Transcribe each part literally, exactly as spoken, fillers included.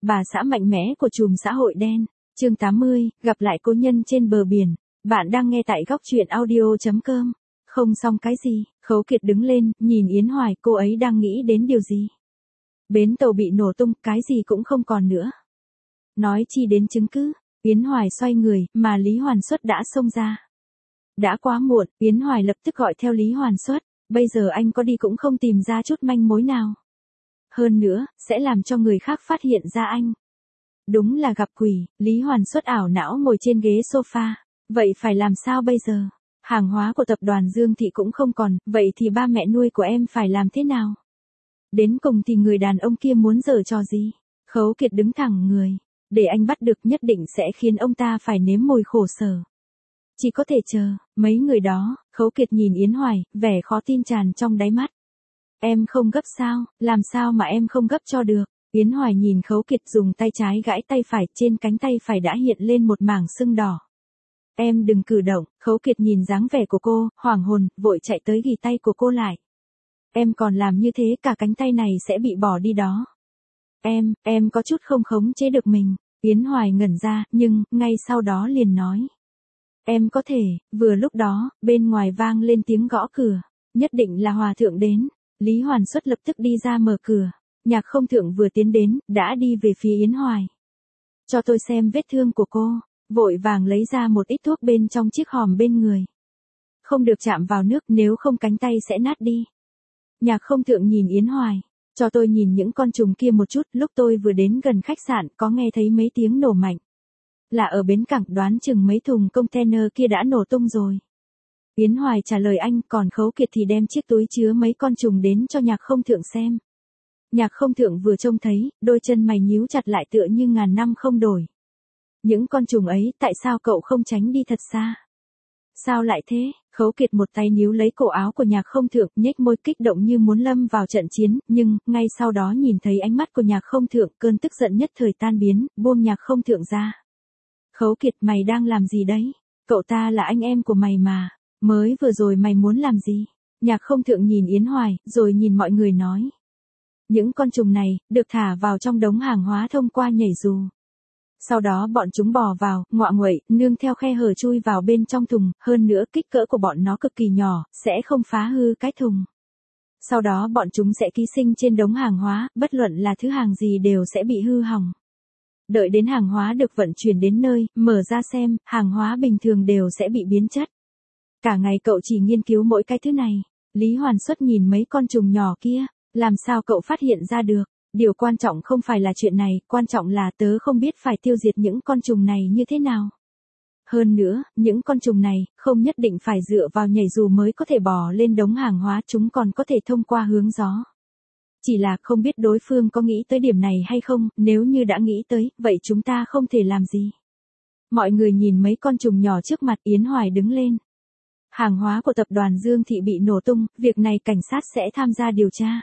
bà xã mạnh mẽ của chùm xã hội đen. Chương tám mươi, gặp lại cô nhân trên bờ biển. Bạn đang nghe tại góc truyện audio chấm com. Không xong cái gì, Khấu Kiệt đứng lên, nhìn Yến Hoài, cô ấy đang nghĩ đến điều gì? Bến tàu bị nổ tung, cái gì cũng không còn nữa. Nói chi đến chứng cứ, Yến Hoài xoay người, mà Lý Hoàn Xuất đã xông ra. Đã quá muộn, Yến Hoài lập tức gọi theo Lý Hoàn Xuất, bây giờ anh có đi cũng không tìm ra chút manh mối nào. Hơn nữa, sẽ làm cho người khác phát hiện ra anh. Đúng là gặp quỷ, Lý Hoàn Xuất ảo não ngồi trên ghế sofa. Vậy phải làm sao bây giờ? Hàng hóa của tập đoàn Dương Thị cũng không còn, vậy thì ba mẹ nuôi của em phải làm thế nào? Đến cùng thì người đàn ông kia muốn giở trò gì? Khấu Kiệt đứng thẳng người. Để anh bắt được nhất định sẽ khiến ông ta phải nếm mùi khổ sở. Chỉ có thể chờ, mấy người đó, Khấu Kiệt nhìn Yến Hoài, vẻ khó tin tràn trong đáy mắt. Em không gấp sao, làm sao mà em không gấp cho được? Yến Hoài nhìn Khấu Kiệt dùng tay trái gãi tay phải, trên cánh tay phải đã hiện lên một mảng sưng đỏ. Em đừng cử động, Khấu Kiệt nhìn dáng vẻ của cô, hoảng hồn, vội chạy tới ghi tay của cô lại. Em còn làm như thế cả cánh tay này sẽ bị bỏ đi đó. Em, em có chút không khống chế được mình. Yến Hoài ngẩn ra, nhưng, ngay sau đó liền nói. Em có thể, vừa lúc đó, bên ngoài vang lên tiếng gõ cửa. Nhất định là Hòa Thượng đến. Lý Hoàn Xuất lập tức đi ra mở cửa. Nhạc Không Thượng vừa tiến đến, đã đi về phía Yến Hoài. Cho tôi xem vết thương của cô. Vội vàng lấy ra một ít thuốc bên trong chiếc hòm bên người. Không được chạm vào nước, nếu không cánh tay sẽ nát đi. Nhạc Không Thượng nhìn Yến Hoài. Cho tôi nhìn những con trùng kia một chút, lúc tôi vừa đến gần khách sạn có nghe thấy mấy tiếng nổ mạnh. Là ở bến cảng, đoán chừng mấy thùng container kia đã nổ tung rồi. Yến Hoài trả lời anh, còn Khấu Kiệt thì đem chiếc túi chứa mấy con trùng đến cho Nhạc Không Thượng xem. Nhạc Không Thượng vừa trông thấy, đôi chân mày nhíu chặt lại tựa như ngàn năm không đổi. Những con trùng ấy, tại sao cậu không tránh đi thật xa? Sao lại thế? Khấu Kiệt một tay níu lấy cổ áo của Nhạc Không Thượng, nhếch môi kích động như muốn lâm vào trận chiến, nhưng, ngay sau đó nhìn thấy ánh mắt của Nhạc Không Thượng, cơn tức giận nhất thời tan biến, buông Nhạc Không Thượng ra. Khấu Kiệt, mày đang làm gì đấy? Cậu ta là anh em của mày mà, mới vừa rồi mày muốn làm gì? Nhạc Không Thượng nhìn Yến Hoài, rồi nhìn mọi người nói. Những con trùng này, được thả vào trong đống hàng hóa thông qua nhảy dù. Sau đó bọn chúng bò vào, ngoạ nguậy, nương theo khe hở chui vào bên trong thùng, hơn nữa kích cỡ của bọn nó cực kỳ nhỏ, sẽ không phá hư cái thùng. Sau đó bọn chúng sẽ ký sinh trên đống hàng hóa, bất luận là thứ hàng gì đều sẽ bị hư hỏng. Đợi đến hàng hóa được vận chuyển đến nơi, mở ra xem, hàng hóa bình thường đều sẽ bị biến chất. Cả ngày cậu chỉ nghiên cứu mỗi cái thứ này. Lý Hoàn Xuất nhìn mấy con trùng nhỏ kia, làm sao cậu phát hiện ra được? Điều quan trọng không phải là chuyện này, quan trọng là tớ không biết phải tiêu diệt những con trùng này như thế nào. Hơn nữa, những con trùng này, không nhất định phải dựa vào nhảy dù mới có thể bò lên đống hàng hóa, chúng còn có thể thông qua hướng gió. Chỉ là không biết đối phương có nghĩ tới điểm này hay không, nếu như đã nghĩ tới, vậy chúng ta không thể làm gì. Mọi người nhìn mấy con trùng nhỏ trước mặt, Yến Hoài đứng lên. Hàng hóa của tập đoàn Dương Thị bị nổ tung, việc này cảnh sát sẽ tham gia điều tra.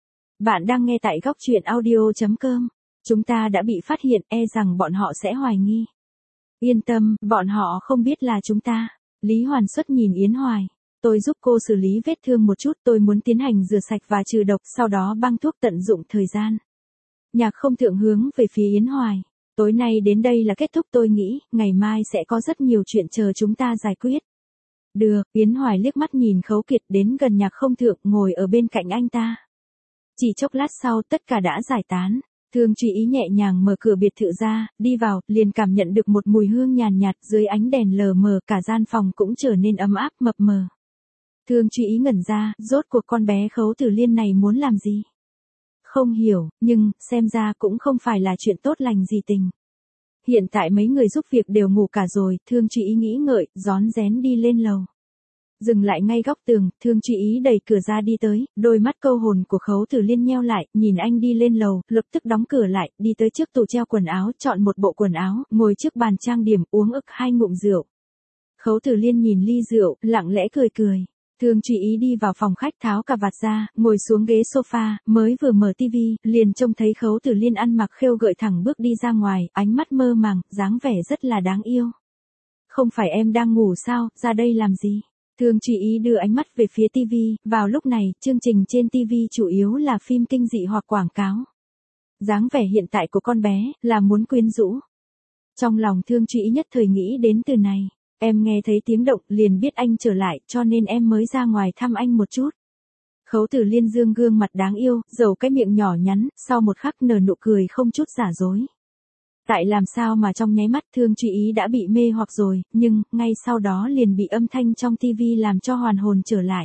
Bạn đang nghe tại góc truyện audio chấm com. Chúng ta đã bị phát hiện, e rằng bọn họ sẽ hoài nghi. Yên tâm, bọn họ không biết là chúng ta. Lý Hoàn Xuất nhìn Yến Hoài. Tôi giúp cô xử lý vết thương một chút, tôi muốn tiến hành rửa sạch và trừ độc, sau đó băng thuốc tận dụng thời gian. Nhạc Không Thượng hướng về phía Yến Hoài. Tối nay đến đây là kết thúc, tôi nghĩ, ngày mai sẽ có rất nhiều chuyện chờ chúng ta giải quyết. Được, Yến Hoài liếc mắt nhìn Khấu Kiệt đến gần Nhạc Không Thượng, ngồi ở bên cạnh anh ta. Chỉ chốc lát sau, tất cả đã giải tán. Thương Truy Ý nhẹ nhàng mở cửa biệt thự ra, đi vào, liền cảm nhận được một mùi hương nhàn nhạt, dưới ánh đèn lờ mờ, cả gian phòng cũng trở nên ấm áp mập mờ. Thương Truy Ý ngẩn ra, rốt cuộc con bé Khấu Tử Liên này muốn làm gì? Không hiểu, nhưng, xem ra cũng không phải là chuyện tốt lành gì tình. Hiện tại mấy người giúp việc đều ngủ cả rồi, Thương Truy Ý nghĩ ngợi, rón rén đi lên lầu. Dừng lại ngay góc tường, Thương Truy Ý đẩy cửa ra đi tới, đôi mắt câu hồn của Khấu Tử Liên nheo lại, nhìn anh đi lên lầu, lập tức đóng cửa lại, đi tới trước tủ treo quần áo, chọn một bộ quần áo, ngồi trước bàn trang điểm, uống ực hai ngụm rượu. Khấu Tử Liên nhìn ly rượu, lặng lẽ cười cười. Thương Truy Ý đi vào phòng khách tháo cà vạt ra, ngồi xuống ghế sofa, mới vừa mở tivi, liền trông thấy Khấu Tử Liên ăn mặc khêu gợi thẳng bước đi ra ngoài, ánh mắt mơ màng, dáng vẻ rất là đáng yêu. Không phải em đang ngủ sao, ra đây làm gì? Thương Truy Ý đưa ánh mắt về phía tivi, vào lúc này, chương trình trên tivi chủ yếu là phim kinh dị hoặc quảng cáo. Dáng vẻ hiện tại của con bé, là muốn quyến rũ. Trong lòng Thương Truy Ý nhất thời nghĩ đến từ này. Em nghe thấy tiếng động, liền biết anh trở lại, cho nên em mới ra ngoài thăm anh một chút. Khấu Tử Liên dương gương mặt đáng yêu, dầu cái miệng nhỏ nhắn, sau một khắc nở nụ cười không chút giả dối. Tại làm sao mà trong nháy mắt Thương Truy Ý đã bị mê hoặc rồi, nhưng, ngay sau đó liền bị âm thanh trong tivi làm cho hoàn hồn trở lại.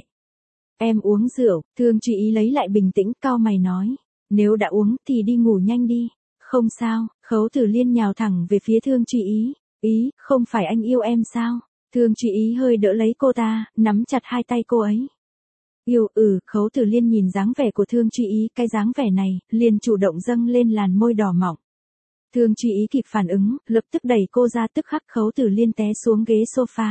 Em uống rượu, Thương Truy Ý lấy lại bình tĩnh, cau mày nói. Nếu đã uống thì đi ngủ nhanh đi. Không sao, Khấu Tử Liên nhào thẳng về phía Thương Truy Ý. Ý, không phải anh yêu em sao? Thương Truy Ý hơi đỡ lấy cô ta, nắm chặt hai tay cô ấy. Yêu, ừ, Khấu Tử Liên nhìn dáng vẻ của Thương Truy Ý, cái dáng vẻ này, liền chủ động dâng lên làn môi đỏ mọng. Thương Truy Ý kịp phản ứng, lập tức đẩy cô ra, tức khắc Khấu Tử Liên té xuống ghế sofa.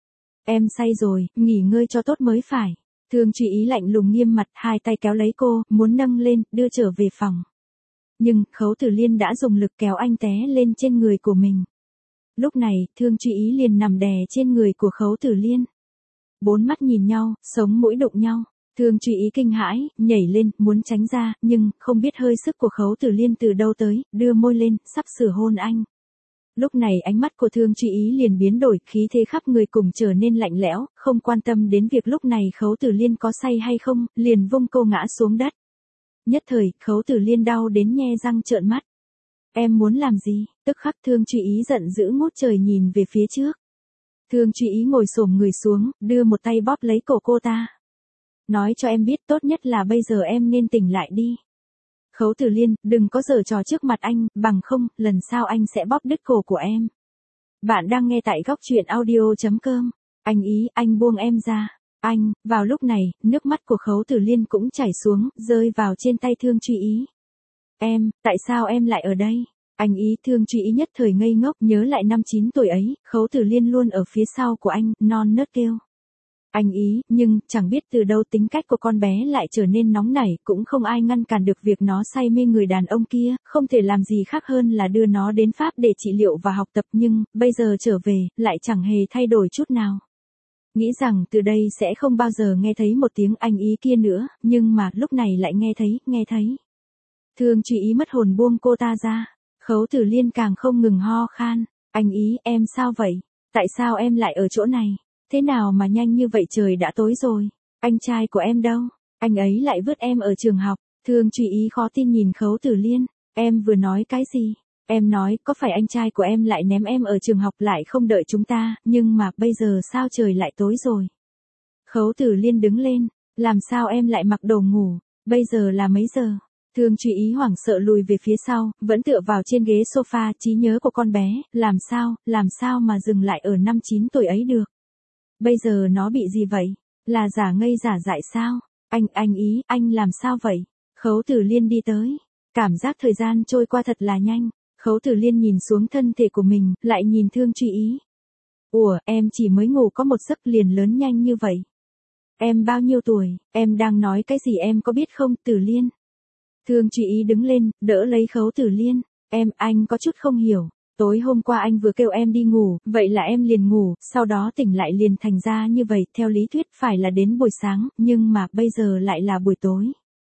Em say rồi, nghỉ ngơi cho tốt mới phải. Thương Truy Ý lạnh lùng nghiêm mặt, hai tay kéo lấy cô, muốn nâng lên, đưa trở về phòng. Nhưng, Khấu Tử Liên đã dùng lực kéo anh té lên trên người của mình. Lúc này, Thương Truy Ý liền nằm đè trên người của Khấu Tử Liên. Bốn mắt nhìn nhau, sống mũi đụng nhau. Thương Truy Ý kinh hãi, nhảy lên, muốn tránh ra, nhưng, không biết hơi sức của Khấu Tử Liên từ đâu tới, đưa môi lên, sắp sửa hôn anh. Lúc này ánh mắt của Thương Truy Ý liền biến đổi, khí thế khắp người cùng trở nên lạnh lẽo, không quan tâm đến việc lúc này Khấu Tử Liên có say hay không, liền vung cô ngã xuống đất. Nhất thời, Khấu Tử Liên đau đến nhe răng trợn mắt. Em muốn làm gì? Tức khắc Thương Truy Ý giận dữ ngút trời nhìn về phía trước. Thương Truy Ý ngồi xổm người xuống, đưa một tay bóp lấy cổ cô ta. Nói cho em biết, tốt nhất là bây giờ em nên tỉnh lại đi. Khấu Tử Liên, đừng có giở trò trước mặt anh, bằng không, lần sau anh sẽ bóp đứt cổ của em. Bạn đang nghe tại góc truyện audio chấm com. Anh Ý, anh buông em ra. Anh, vào lúc này, nước mắt của Khấu Tử Liên cũng chảy xuống, rơi vào trên tay Thương Truy Ý. Em, tại sao em lại ở đây? Anh Ý, Thương Truy Ý nhất thời ngây ngốc, nhớ lại năm chín tuổi ấy, Khấu Tử Liên luôn ở phía sau của anh, non nớt kêu. Anh Ý, nhưng, chẳng biết từ đâu tính cách của con bé lại trở nên nóng nảy, cũng không ai ngăn cản được việc nó say mê người đàn ông kia, không thể làm gì khác hơn là đưa nó đến Pháp để trị liệu và học tập, nhưng, bây giờ trở về, lại chẳng hề thay đổi chút nào. Nghĩ rằng từ đây sẽ không bao giờ nghe thấy một tiếng anh Ý kia nữa, nhưng mà, lúc này lại nghe thấy, nghe thấy. Thương Truy Ý mất hồn buông cô ta ra. Khấu Tử Liên càng không ngừng ho khan. Anh Ý, em sao vậy? Tại sao em lại ở chỗ này? Thế nào mà nhanh như vậy, trời đã tối rồi. Anh trai của em đâu? Anh ấy lại vứt em ở trường học. Thương Truy Ý khó tin nhìn Khấu Tử Liên. Em vừa nói cái gì? Em nói, có phải anh trai của em lại ném em ở trường học lại không đợi chúng ta, nhưng mà bây giờ sao trời lại tối rồi? Khấu Tử Liên đứng lên. Làm sao em lại mặc đồ ngủ? Bây giờ là mấy giờ? Thương Truy Ý hoảng sợ lùi về phía sau, vẫn tựa vào trên ghế sofa, trí nhớ của con bé, làm sao, làm sao mà dừng lại ở năm chín tuổi ấy được. Bây giờ nó bị gì vậy? Là giả ngây giả dại sao? Anh, anh Ý, anh làm sao vậy? Khấu Tử Liên đi tới. Cảm giác thời gian trôi qua thật là nhanh. Khấu Tử Liên nhìn xuống thân thể của mình, lại nhìn Thương Truy Ý. Ủa, em chỉ mới ngủ có một giấc liền lớn nhanh như vậy. Em bao nhiêu tuổi, em đang nói cái gì em có biết không, Tử Liên? Thương Truy Ý đứng lên, đỡ lấy Khấu Tử Liên. Em, anh có chút không hiểu. Tối hôm qua anh vừa kêu em đi ngủ, vậy là em liền ngủ, sau đó tỉnh lại liền thành ra như vậy, theo lý thuyết phải là đến buổi sáng, nhưng mà bây giờ lại là buổi tối.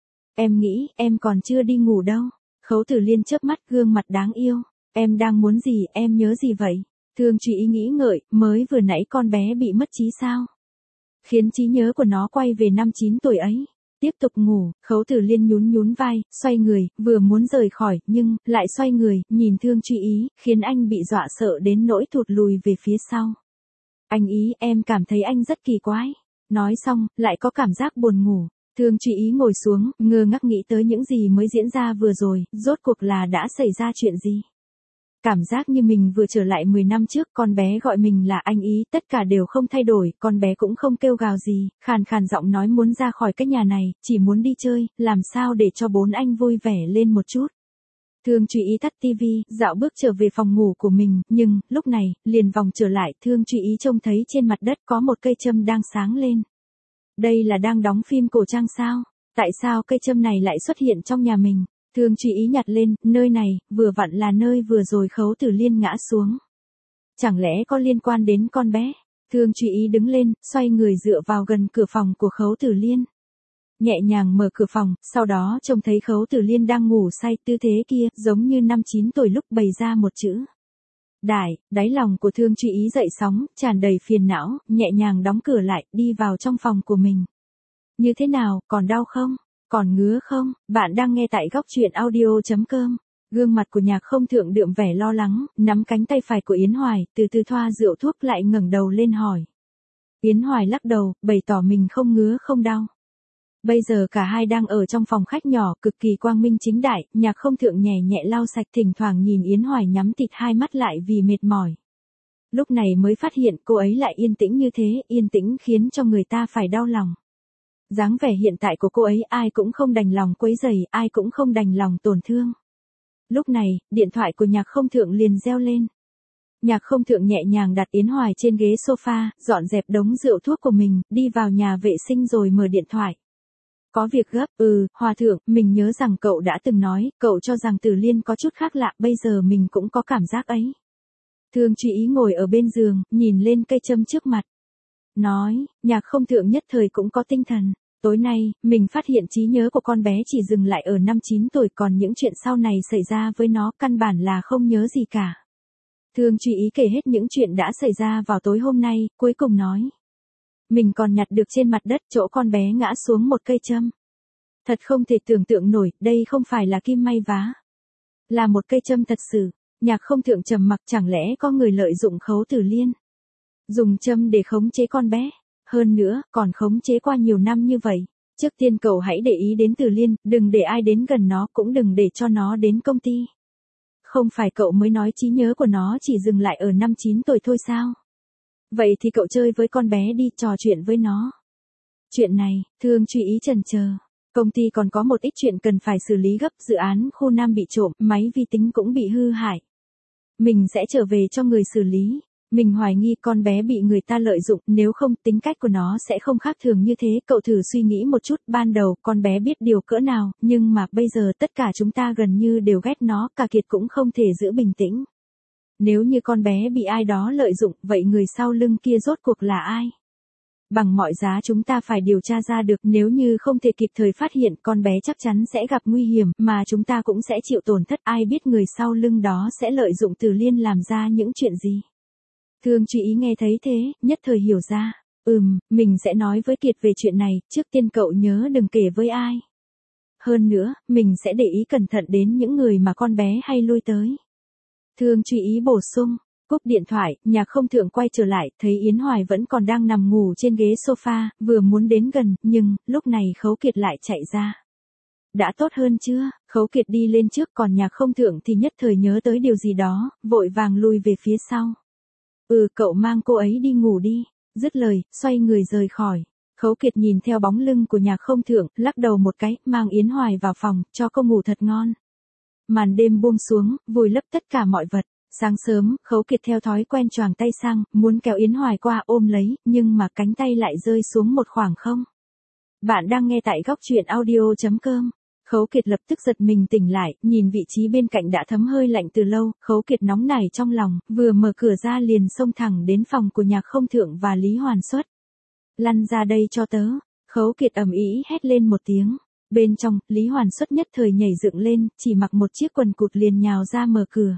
Em nghĩ, em còn chưa đi ngủ đâu. Khấu Tử Liên chớp mắt, gương mặt đáng yêu. Em đang muốn gì, em nhớ gì vậy? Thương Truy Ý nghĩ ngợi, mới vừa nãy con bé bị mất trí sao? Khiến trí nhớ của nó quay về năm chín tuổi ấy. Tiếp tục ngủ, Khấu Tử Liên nhún nhún vai, xoay người, vừa muốn rời khỏi, nhưng, lại xoay người, nhìn Thương Truy Ý, khiến anh bị dọa sợ đến nỗi thụt lùi về phía sau. Anh Ý, em cảm thấy anh rất kỳ quái. Nói xong, lại có cảm giác buồn ngủ. Thương Truy Ý ngồi xuống, ngơ ngác nghĩ tới những gì mới diễn ra vừa rồi, rốt cuộc là đã xảy ra chuyện gì. Cảm giác như mình vừa trở lại mười năm trước, con bé gọi mình là anh Ý, tất cả đều không thay đổi, con bé cũng không kêu gào gì, khàn khàn giọng nói muốn ra khỏi cái nhà này, chỉ muốn đi chơi, làm sao để cho bốn anh vui vẻ lên một chút. Thương Truy Ý tắt tivi, dạo bước trở về phòng ngủ của mình, nhưng, lúc này, liền vòng trở lại, Thương Truy Ý trông thấy trên mặt đất có một cây châm đang sáng lên. Đây là đang đóng phim cổ trang sao? Tại sao cây châm này lại xuất hiện trong nhà mình? Thương Truy Ý nhặt lên, nơi này, vừa vặn là nơi vừa rồi Khấu Tử Liên ngã xuống. Chẳng lẽ có liên quan đến con bé? Thương Truy Ý đứng lên, xoay người dựa vào gần cửa phòng của Khấu Tử Liên. nhẹ nhàng mở cửa phòng, sau đó trông thấy Khấu Tử Liên đang ngủ say, tư thế kia, giống như năm chín tuổi lúc bày ra một chữ đại, đáy lòng của Thương Truy Ý dậy sóng, tràn đầy phiền não, nhẹ nhàng đóng cửa lại, đi vào trong phòng của mình. Như thế nào, còn đau không? Còn ngứa không? Bạn đang nghe tại góc truyện audio chấm com. Gương mặt của Nhạc Không Thượng đượm vẻ lo lắng, nắm cánh tay phải của Yến Hoài, từ từ thoa rượu thuốc lại ngẩng đầu lên hỏi. Yến Hoài lắc đầu, bày tỏ mình không ngứa không đau. Bây giờ cả hai đang ở trong phòng khách nhỏ, cực kỳ quang minh chính đại, Nhạc Không Thượng nhẹ nhẹ lau sạch, thỉnh thoảng nhìn Yến Hoài nhắm tịt hai mắt lại vì mệt mỏi. Lúc này mới phát hiện cô ấy lại yên tĩnh như thế, yên tĩnh khiến cho người ta phải đau lòng. Dáng vẻ hiện tại của cô ấy ai cũng không đành lòng quấy rầy, ai cũng không đành lòng tổn thương. Lúc này, điện thoại của Nhạc Không Thượng liền reo lên. Nhạc Không Thượng nhẹ nhàng đặt Yến Hoài trên ghế sofa, dọn dẹp đống rượu thuốc của mình, đi vào nhà vệ sinh rồi mở điện thoại. Có việc gấp, ừ, Hòa Thượng, mình nhớ rằng cậu đã từng nói, cậu cho rằng Tử Liên có chút khác lạ, bây giờ mình cũng có cảm giác ấy. Thương Truy Ý ngồi ở bên giường, nhìn lên cây châm trước mặt. Nói, Nhạc Không Thượng nhất thời cũng có tinh thần. Tối nay, mình phát hiện trí nhớ của con bé chỉ dừng lại ở năm chín tuổi, còn những chuyện sau này xảy ra với nó căn bản là không nhớ gì cả. Thương Truy Ý kể hết những chuyện đã xảy ra vào tối hôm nay, cuối cùng nói. Mình còn nhặt được trên mặt đất chỗ con bé ngã xuống một cây châm. Thật không thể tưởng tượng nổi, đây không phải là kim may vá. Là một cây châm thật sự. Nhạc Không Thượng trầm mặc, chẳng lẽ có người lợi dụng Khấu Tử Liên. Dùng châm để khống chế con bé. Hơn nữa, còn khống chế qua nhiều năm như vậy. Trước tiên cậu hãy để ý đến Tử Liên, đừng để ai đến gần nó, cũng đừng để cho nó đến công ty. Không phải cậu mới nói trí nhớ của nó chỉ dừng lại ở năm chín tuổi thôi sao? Vậy thì cậu chơi với con bé đi, trò chuyện với nó. Chuyện này, Thương Truy Ý chần chờ. Công ty còn có một ít chuyện cần phải xử lý gấp, dự án khu Nam bị trộm, máy vi tính cũng bị hư hại. Mình sẽ trở về cho người xử lý. Mình hoài nghi con bé bị người ta lợi dụng, nếu không tính cách của nó sẽ không khác thường như thế. Cậu thử suy nghĩ một chút, ban đầu con bé biết điều cỡ nào, nhưng mà bây giờ tất cả chúng ta gần như đều ghét nó, cả Kiệt cũng không thể giữ bình tĩnh. Nếu như con bé bị ai đó lợi dụng, vậy người sau lưng kia rốt cuộc là ai? Bằng mọi giá chúng ta phải điều tra ra được, nếu như không thể kịp thời phát hiện, con bé chắc chắn sẽ gặp nguy hiểm, mà chúng ta cũng sẽ chịu tổn thất, ai biết người sau lưng đó sẽ lợi dụng Tử Liên làm ra những chuyện gì. Thương Truy Ý nghe thấy thế, nhất thời hiểu ra. Ừm, mình sẽ nói với Kiệt về chuyện này, trước tiên cậu nhớ đừng kể với ai. Hơn nữa, mình sẽ để ý cẩn thận đến những người mà con bé hay lui tới. Thương Truy Ý bổ sung. Cúp điện thoại, Nhạc Không Thượng quay trở lại, thấy Yến Hoài vẫn còn đang nằm ngủ trên ghế sofa, vừa muốn đến gần, nhưng, lúc này Khấu Kiệt lại chạy ra. Đã tốt hơn chưa? Khấu Kiệt đi lên trước, còn Nhạc Không Thượng thì nhất thời nhớ tới điều gì đó, vội vàng lùi về phía sau. Ừ, cậu mang cô ấy đi ngủ đi. Dứt lời, xoay người rời khỏi. Khấu Kiệt nhìn theo bóng lưng của Nhạc Không Thượng, lắc đầu một cái, mang Yến Hoài vào phòng, cho cô ngủ thật ngon. Màn đêm buông xuống, vùi lấp tất cả mọi vật. Sáng sớm, Khấu Kiệt theo thói quen choàng tay sang, muốn kéo Yến Hoài qua ôm lấy, nhưng mà cánh tay lại rơi xuống một khoảng không. Bạn đang nghe tại góc truyện audio chấm com. Khấu Kiệt lập tức giật mình tỉnh lại, nhìn vị trí bên cạnh đã thấm hơi lạnh từ lâu, Khấu Kiệt nóng nảy trong lòng, vừa mở cửa ra liền xông thẳng đến phòng của Nhạc Không Thượng và Lý Hoàn Xuất. Lăn ra đây cho tớ. Khấu Kiệt ầm ĩ hét lên một tiếng. Bên trong, Lý Hoàn Xuất nhất thời nhảy dựng lên, chỉ mặc một chiếc quần cụt liền nhào ra mở cửa.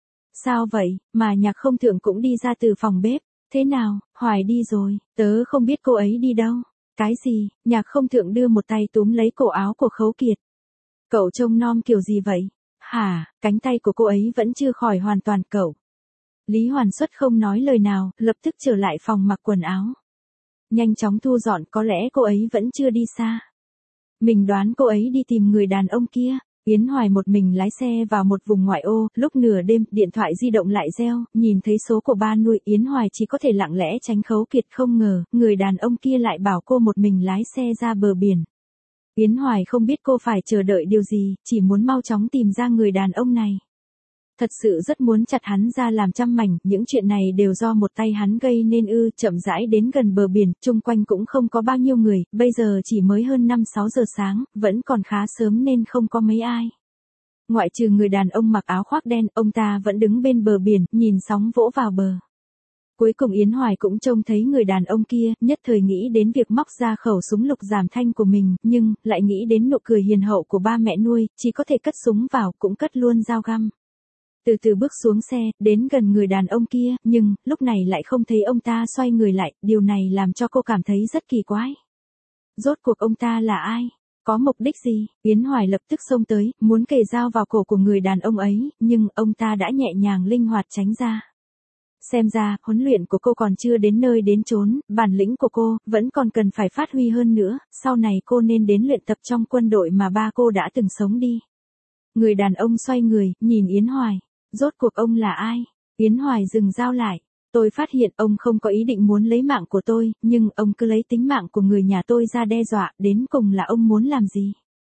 Sao vậy, mà Nhạc Không Thượng cũng đi ra từ phòng bếp. Thế nào, Hoài đi rồi, tớ không biết cô ấy đi đâu. Cái gì? Nhạc Không Thượng đưa một tay túm lấy cổ áo của Khấu Kiệt. Cậu trông nom kiểu gì vậy? Hả, cánh tay của cô ấy vẫn chưa khỏi hoàn toàn cậu. Lý Hoàn Xuất không nói lời nào, lập tức trở lại phòng mặc quần áo. Nhanh chóng thu dọn, có lẽ cô ấy vẫn chưa đi xa. Mình đoán cô ấy đi tìm người đàn ông kia. Yến Hoài một mình lái xe vào một vùng ngoại ô, lúc nửa đêm, điện thoại di động lại reo, nhìn thấy số của ba nuôi, Yến Hoài chỉ có thể lặng lẽ tránh Khấu Kiệt, không ngờ, người đàn ông kia lại bảo cô một mình lái xe ra bờ biển. Yến Hoài không biết cô phải chờ đợi điều gì, chỉ muốn mau chóng tìm ra người đàn ông này. Thật sự rất muốn chặt hắn ra làm trăm mảnh, những chuyện này đều do một tay hắn gây nên ư. Chậm rãi đến gần bờ biển, chung quanh cũng không có bao nhiêu người, bây giờ chỉ mới hơn năm sáu giờ sáng, vẫn còn khá sớm nên không có mấy ai. Ngoại trừ người đàn ông mặc áo khoác đen, ông ta vẫn đứng bên bờ biển, nhìn sóng vỗ vào bờ. Cuối cùng Yến Hoài cũng trông thấy người đàn ông kia, nhất thời nghĩ đến việc móc ra khẩu súng lục giảm thanh của mình, nhưng, lại nghĩ đến nụ cười hiền hậu của ba mẹ nuôi, chỉ có thể cất súng vào, cũng cất luôn dao găm. Từ từ bước xuống xe, đến gần người đàn ông kia, nhưng, lúc này lại không thấy ông ta xoay người lại, điều này làm cho cô cảm thấy rất kỳ quái. Rốt cuộc ông ta là ai? Có mục đích gì? Yến Hoài lập tức xông tới, muốn kề dao vào cổ của người đàn ông ấy, nhưng ông ta đã nhẹ nhàng linh hoạt tránh ra. Xem ra, huấn luyện của cô còn chưa đến nơi đến chốn, bản lĩnh của cô, vẫn còn cần phải phát huy hơn nữa, sau này cô nên đến luyện tập trong quân đội mà ba cô đã từng sống đi. Người đàn ông xoay người, nhìn Yến Hoài. Rốt cuộc ông là ai? Yến Hoài dừng dao lại. Tôi phát hiện ông không có ý định muốn lấy mạng của tôi, nhưng ông cứ lấy tính mạng của người nhà tôi ra đe dọa, đến cùng là ông muốn làm gì?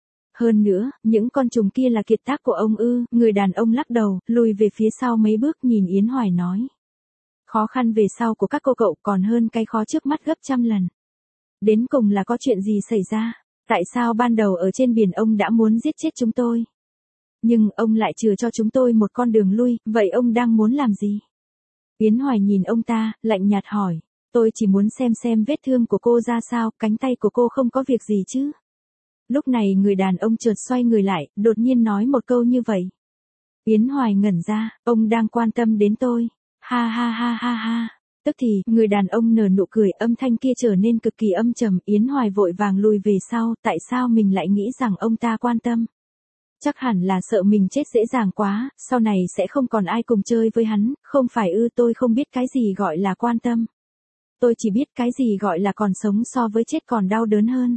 Hơn nữa, những con trùng kia là kiệt tác của ông ư? Người đàn ông lắc đầu, lùi về phía sau mấy bước nhìn Yến Hoài nói. Khó khăn về sau của các cô cậu còn hơn cái khó trước mắt gấp trăm lần. Đến cùng là có chuyện gì xảy ra? Tại sao ban đầu ở trên biển ông đã muốn giết chết chúng tôi? Nhưng ông lại chừa cho chúng tôi một con đường lui, vậy ông đang muốn làm gì? Yến Hoài nhìn ông ta, lạnh nhạt hỏi. Tôi chỉ muốn xem xem vết thương của cô ra sao, cánh tay của cô không có việc gì chứ? Lúc này người đàn ông chợt xoay người lại, đột nhiên nói một câu như vậy. Yến Hoài ngẩn ra, ông đang quan tâm đến tôi. Ha ha ha ha ha. Tức thì, người đàn ông nở nụ cười, âm thanh kia trở nên cực kỳ âm trầm. Yến Hoài vội vàng lùi về sau, tại sao mình lại nghĩ rằng ông ta quan tâm? Chắc hẳn là sợ mình chết dễ dàng quá, sau này sẽ không còn ai cùng chơi với hắn, không phải ư? Tôi không biết cái gì gọi là quan tâm. Tôi chỉ biết cái gì gọi là còn sống so với chết còn đau đớn hơn.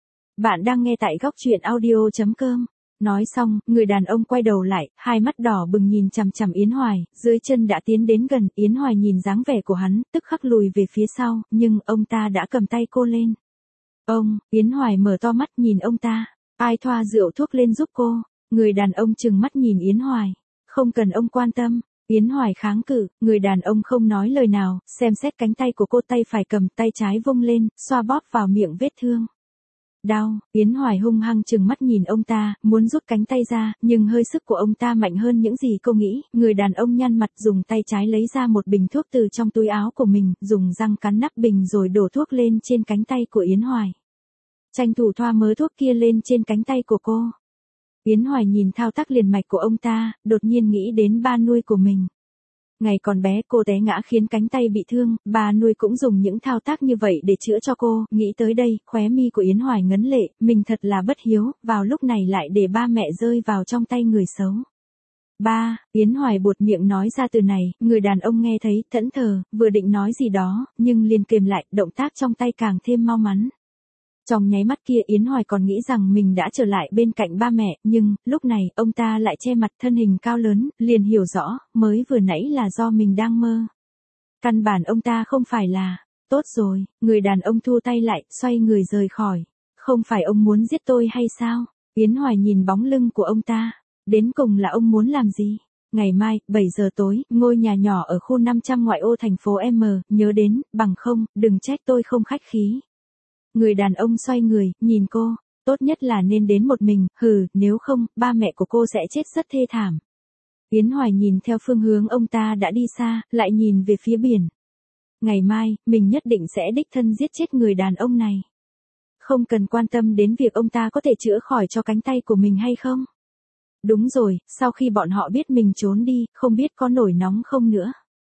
Bạn đang nghe tại góc truyện audio chấm com. Nói xong, người đàn ông quay đầu lại, hai mắt đỏ bừng nhìn chằm chằm Yến Hoài, dưới chân đã tiến đến gần, Yến Hoài nhìn dáng vẻ của hắn, tức khắc lùi về phía sau, nhưng ông ta đã cầm tay cô lên. Ông, Yến Hoài mở to mắt nhìn ông ta, ai thoa rượu thuốc lên giúp cô? Người đàn ông trừng mắt nhìn Yến Hoài, không cần ông quan tâm. Yến Hoài kháng cự, người đàn ông không nói lời nào, xem xét cánh tay của cô, tay phải cầm, tay trái vung lên, xoa bóp vào miệng vết thương. Đau, Yến Hoài hung hăng trừng mắt nhìn ông ta, muốn rút cánh tay ra, nhưng hơi sức của ông ta mạnh hơn những gì cô nghĩ. Người đàn ông nhăn mặt dùng tay trái lấy ra một bình thuốc từ trong túi áo của mình, dùng răng cắn nắp bình rồi đổ thuốc lên trên cánh tay của Yến Hoài. Tranh thủ thoa mớ thuốc kia lên trên cánh tay của cô. Yến Hoài nhìn thao tác liền mạch của ông ta, đột nhiên nghĩ đến ba nuôi của mình. Ngày còn bé cô té ngã khiến cánh tay bị thương, bà nuôi cũng dùng những thao tác như vậy để chữa cho cô, nghĩ tới đây, khóe mi của Yến Hoài ngấn lệ, mình thật là bất hiếu, vào lúc này lại để ba mẹ rơi vào trong tay người xấu. Ba, Yến Hoài buột miệng nói ra từ này, người đàn ông nghe thấy, thẫn thờ, vừa định nói gì đó, nhưng liền kềm lại, động tác trong tay càng thêm mau mắn. Trong nháy mắt kia Yến Hoài còn nghĩ rằng mình đã trở lại bên cạnh ba mẹ, nhưng, lúc này, ông ta lại che mặt, thân hình cao lớn, liền hiểu rõ, mới vừa nãy là do mình đang mơ. Căn bản ông ta không phải là, tốt rồi, người đàn ông thu tay lại, xoay người rời khỏi. Không phải ông muốn giết tôi hay sao? Yến Hoài nhìn bóng lưng của ông ta, đến cùng là ông muốn làm gì? Ngày mai, bảy giờ tối, ngôi nhà nhỏ ở khu năm trăm ngoại ô thành phố M, nhớ đến, bằng không, đừng trách tôi không khách khí. Người đàn ông xoay người, nhìn cô, tốt nhất là nên đến một mình, hừ, nếu không, ba mẹ của cô sẽ chết rất thê thảm. Yến Hoài nhìn theo phương hướng ông ta đã đi xa, lại nhìn về phía biển. Ngày mai, mình nhất định sẽ đích thân giết chết người đàn ông này. Không cần quan tâm đến việc ông ta có thể chữa khỏi cho cánh tay của mình hay không. Đúng rồi, sau khi bọn họ biết mình trốn đi, không biết có nổi nóng không nữa.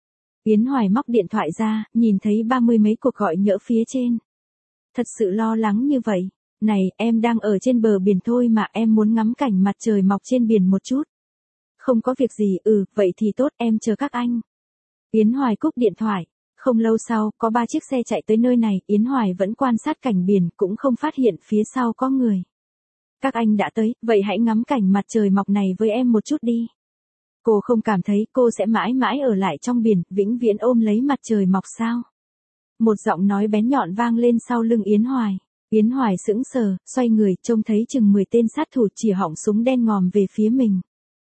Yến Hoài móc điện thoại ra, nhìn thấy ba mươi mấy cuộc gọi nhỡ phía trên. Thật sự lo lắng như vậy. Này, em đang ở trên bờ biển thôi mà, em muốn ngắm cảnh mặt trời mọc trên biển một chút. Không có việc gì, ừ, vậy thì tốt, em chờ các anh. Yến Hoài cúp điện thoại. Không lâu sau, có ba chiếc xe chạy tới nơi này, Yến Hoài vẫn quan sát cảnh biển, cũng không phát hiện phía sau có người. Các anh đã tới, vậy hãy ngắm cảnh mặt trời mọc này với em một chút đi. Cô không cảm thấy cô sẽ mãi mãi ở lại trong biển, vĩnh viễn ôm lấy mặt trời mọc sao? Một giọng nói bén nhọn vang lên sau lưng Yến Hoài. Yến Hoài sững sờ, xoay người, trông thấy chừng mười tên sát thủ chỉ họng súng đen ngòm về phía mình.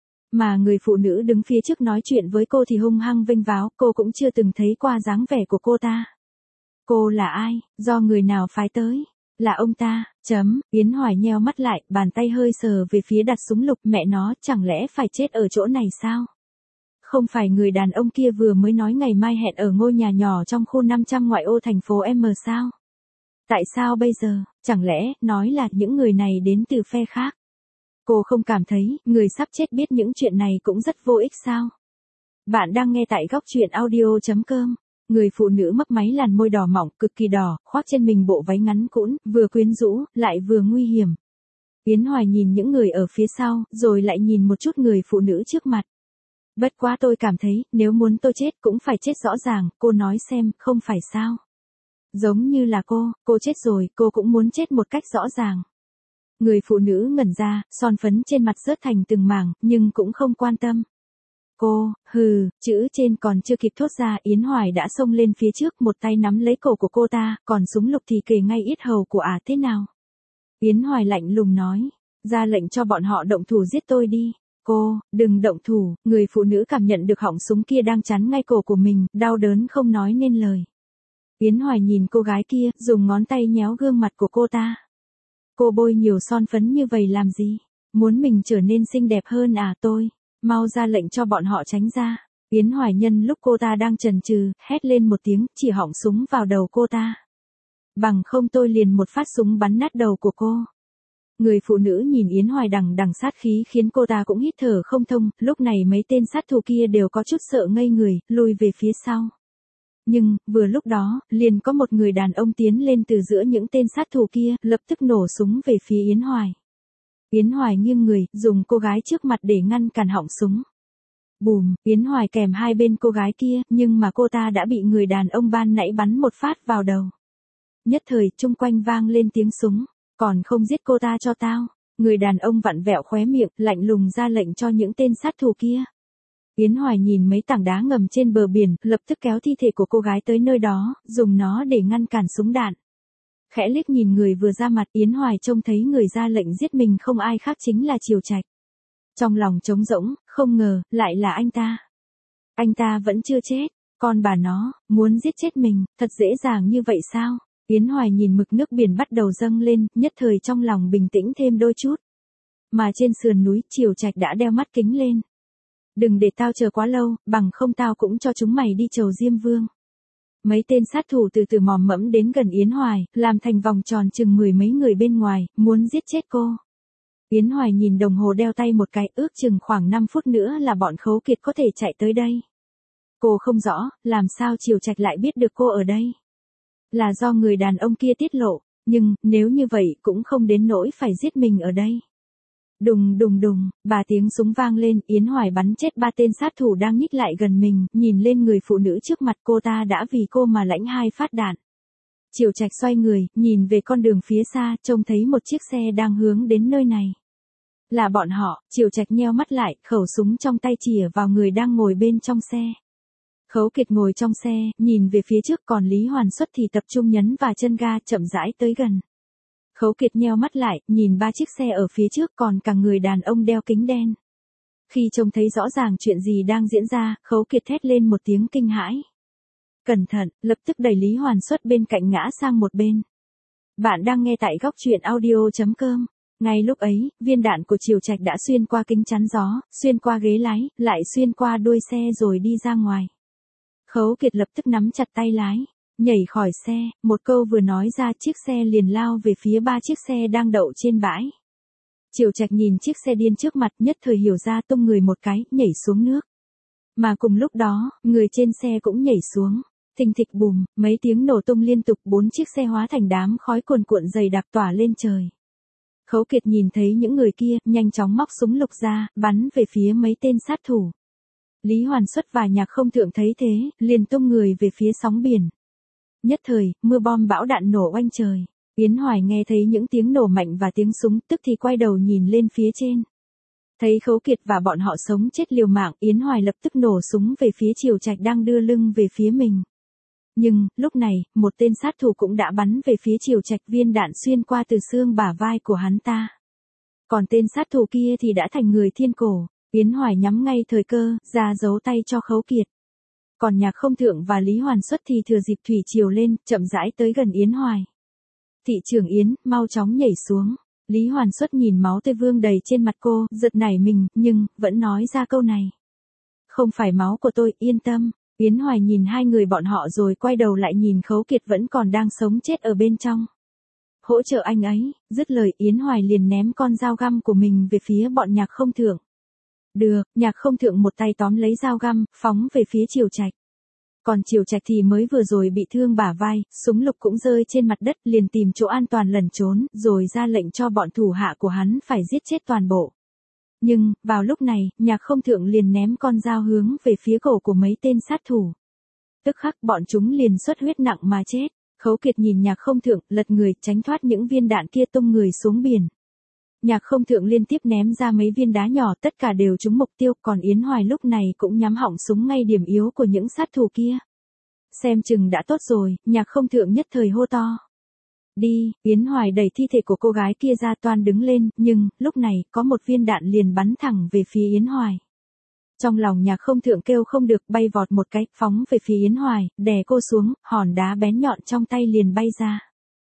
Mà người phụ nữ đứng phía trước nói chuyện với cô thì hung hăng vênh váo, cô cũng chưa từng thấy qua dáng vẻ của cô ta. Cô là ai, do người nào phái tới? Là ông ta, chấm, Yến Hoài nheo mắt lại, bàn tay hơi sờ về phía đặt súng lục, mẹ nó, chẳng lẽ phải chết ở chỗ này sao? Không phải người đàn ông kia vừa mới nói ngày mai hẹn ở ngôi nhà nhỏ trong khu năm trăm ngoại ô thành phố M sao? Tại sao bây giờ, chẳng lẽ, nói là những người này đến từ phe khác? Cô không cảm thấy, người sắp chết biết những chuyện này cũng rất vô ích sao? Bạn đang nghe tại góc truyện audio.com. Người phụ nữ mấp máy làn môi đỏ mỏng, cực kỳ đỏ, khoác trên mình bộ váy ngắn cũn, vừa quyến rũ, lại vừa nguy hiểm. Yến Hoài nhìn những người ở phía sau, rồi lại nhìn một chút người phụ nữ trước mặt. Bất quá tôi cảm thấy, nếu muốn tôi chết cũng phải chết rõ ràng, cô nói xem, không phải sao? Giống như là cô, cô chết rồi, cô cũng muốn chết một cách rõ ràng. Người phụ nữ ngẩn ra, son phấn trên mặt rớt thành từng mảng, nhưng cũng không quan tâm. Cô, hừ, chữ trên còn chưa kịp thốt ra, Yến Hoài đã xông lên phía trước, một tay nắm lấy cổ của cô ta, còn súng lục thì kề ngay yết hầu của ả thế nào? Yến Hoài lạnh lùng nói, ra lệnh cho bọn họ động thủ giết tôi đi. Cô, đừng động thủ, người phụ nữ cảm nhận được họng súng kia đang chắn ngay cổ của mình, đau đớn không nói nên lời. Yến Hoài nhìn cô gái kia, dùng ngón tay nhéo gương mặt của cô ta. Cô bôi nhiều son phấn như vậy làm gì? Muốn mình trở nên xinh đẹp hơn à? Tôi, mau ra lệnh cho bọn họ tránh ra. Yến Hoài nhân lúc cô ta đang chần chừ, hét lên một tiếng, chỉ họng súng vào đầu cô ta. Bằng không tôi liền một phát súng bắn nát đầu của cô. Người phụ nữ nhìn Yến Hoài đằng đằng sát khí khiến cô ta cũng hít thở không thông, lúc này mấy tên sát thủ kia đều có chút sợ ngây người, lùi về phía sau. Nhưng, vừa lúc đó, liền có một người đàn ông tiến lên từ giữa những tên sát thủ kia, lập tức nổ súng về phía Yến Hoài. Yến Hoài nghiêng người, dùng cô gái trước mặt để ngăn cản họng súng. Bùm, Yến Hoài kèm hai bên cô gái kia, nhưng mà cô ta đã bị người đàn ông ban nãy bắn một phát vào đầu. Nhất thời, chung quanh vang lên tiếng súng, còn không giết cô ta cho tao. Người đàn ông vặn vẹo khóe miệng, lạnh lùng ra lệnh cho những tên sát thủ kia. Yến Hoài nhìn mấy tảng đá ngầm trên bờ biển, lập tức kéo thi thể của cô gái tới nơi đó, dùng nó để ngăn cản súng đạn. Khẽ liếc nhìn người vừa ra mặt, Yến Hoài trông thấy người ra lệnh giết mình không ai khác chính là Triều Trạch. Trong lòng trống rỗng, không ngờ, lại là anh ta. Anh ta vẫn chưa chết, con bà nó, muốn giết chết mình, thật dễ dàng như vậy sao? Yến Hoài nhìn mực nước biển bắt đầu dâng lên, nhất thời trong lòng bình tĩnh thêm đôi chút. Mà trên sườn núi, Triều Trạch đã đeo mắt kính lên. Đừng để tao chờ quá lâu, bằng không tao cũng cho chúng mày đi chầu Diêm Vương. Mấy tên sát thủ từ từ mòm mẫm đến gần Yến Hoài, làm thành vòng tròn chừng mười mấy người bên ngoài, muốn giết chết cô. Yến Hoài nhìn đồng hồ đeo tay một cái, ước chừng khoảng năm phút nữa là bọn Khấu Kiệt có thể chạy tới đây. Cô không rõ, làm sao Triều Trạch lại biết được cô ở đây. Là do người đàn ông kia tiết lộ, nhưng, nếu như vậy cũng không đến nỗi phải giết mình ở đây. Đùng đùng đùng, ba tiếng súng vang lên, Yến Hoài bắn chết ba tên sát thủ đang nhích lại gần mình, nhìn lên người phụ nữ trước mặt cô ta đã vì cô mà lãnh hai phát đạn. Triều Trạch xoay người, nhìn về con đường phía xa, trông thấy một chiếc xe đang hướng đến nơi này. Là bọn họ, Triều Trạch nheo mắt lại, khẩu súng trong tay chìa vào người đang ngồi bên trong xe. Khấu Kiệt ngồi trong xe, nhìn về phía trước, còn Lý Hoàn Xuất thì tập trung nhấn vào chân ga, chậm rãi tới gần. Khấu Kiệt nheo mắt lại, nhìn ba chiếc xe ở phía trước, còn cả người đàn ông đeo kính đen. Khi trông thấy rõ ràng chuyện gì đang diễn ra, Khấu Kiệt thét lên một tiếng kinh hãi. Cẩn thận, lập tức đẩy Lý Hoàn Xuất bên cạnh ngã sang một bên. Bạn đang nghe tại góc truyện audio.com. Ngay lúc ấy, viên đạn của Triều Trạch đã xuyên qua kính chắn gió, xuyên qua ghế lái, lại xuyên qua đuôi xe rồi đi ra ngoài. Khấu Kiệt lập tức nắm chặt tay lái, nhảy khỏi xe, một câu vừa nói ra chiếc xe liền lao về phía ba chiếc xe đang đậu trên bãi. Triều Trạch nhìn chiếc xe điên trước mặt, nhất thời hiểu ra, tung người một cái, nhảy xuống nước. Mà cùng lúc đó, người trên xe cũng nhảy xuống. Thình thịch bùm, mấy tiếng nổ tung liên tục, bốn chiếc xe hóa thành đám khói cuồn cuộn dày đặc tỏa lên trời. Khấu Kiệt nhìn thấy những người kia, nhanh chóng móc súng lục ra, bắn về phía mấy tên sát thủ. Lý Hoàn Xuất và Nhạc Không Thượng thấy thế, liền tung người về phía sóng biển. Nhất thời, mưa bom bão đạn nổ oanh trời. Yến Hoài nghe thấy những tiếng nổ mạnh và tiếng súng, tức thì quay đầu nhìn lên phía trên. Thấy Khấu Kiệt và bọn họ sống chết liều mạng, Yến Hoài lập tức nổ súng về phía Triều Trạch đang đưa lưng về phía mình. Nhưng, lúc này, một tên sát thủ cũng đã bắn về phía Triều Trạch, viên đạn xuyên qua từ xương bả vai của hắn ta. Còn tên sát thủ kia thì đã thành người thiên cổ. Yến Hoài nhắm ngay thời cơ, ra giấu tay cho Khấu Kiệt. Còn Nhạc Không Thượng và Lý Hoàn Xuất thì thừa dịp thủy triều lên, chậm rãi tới gần Yến Hoài. Thị trưởng Yến, mau chóng nhảy xuống. Lý Hoàn Xuất nhìn máu tươi vương đầy trên mặt cô, giật nảy mình, nhưng, vẫn nói ra câu này. Không phải máu của tôi, yên tâm. Yến Hoài nhìn hai người bọn họ rồi quay đầu lại nhìn Khấu Kiệt vẫn còn đang sống chết ở bên trong. Hỗ trợ anh ấy, dứt lời Yến Hoài liền ném con dao găm của mình về phía bọn Nhạc Không Thượng. Được, Nhạc Không Thượng một tay tóm lấy dao găm, phóng về phía Triều Trạch. Còn Triều Trạch thì mới vừa rồi bị thương bả vai, súng lục cũng rơi trên mặt đất, liền tìm chỗ an toàn lẩn trốn, rồi ra lệnh cho bọn thủ hạ của hắn phải giết chết toàn bộ. Nhưng, vào lúc này, Nhạc Không Thượng liền ném con dao hướng về phía cổ của mấy tên sát thủ. Tức khắc bọn chúng liền xuất huyết nặng mà chết. Khấu Kiệt nhìn Nhạc Không Thượng, lật người, tránh thoát những viên đạn kia tung người xuống biển. Nhạc Không Thượng liên tiếp ném ra mấy viên đá nhỏ, tất cả đều trúng mục tiêu, còn Yến Hoài lúc này cũng nhắm họng súng ngay điểm yếu của những sát thủ kia. Xem chừng đã tốt rồi, Nhạc Không Thượng nhất thời hô to. Đi, Yến Hoài đẩy thi thể của cô gái kia ra toan đứng lên, nhưng, lúc này, có một viên đạn liền bắn thẳng về phía Yến Hoài. Trong lòng Nhạc Không Thượng kêu không được, bay vọt một cái, phóng về phía Yến Hoài, đè cô xuống, hòn đá bén nhọn trong tay liền bay ra.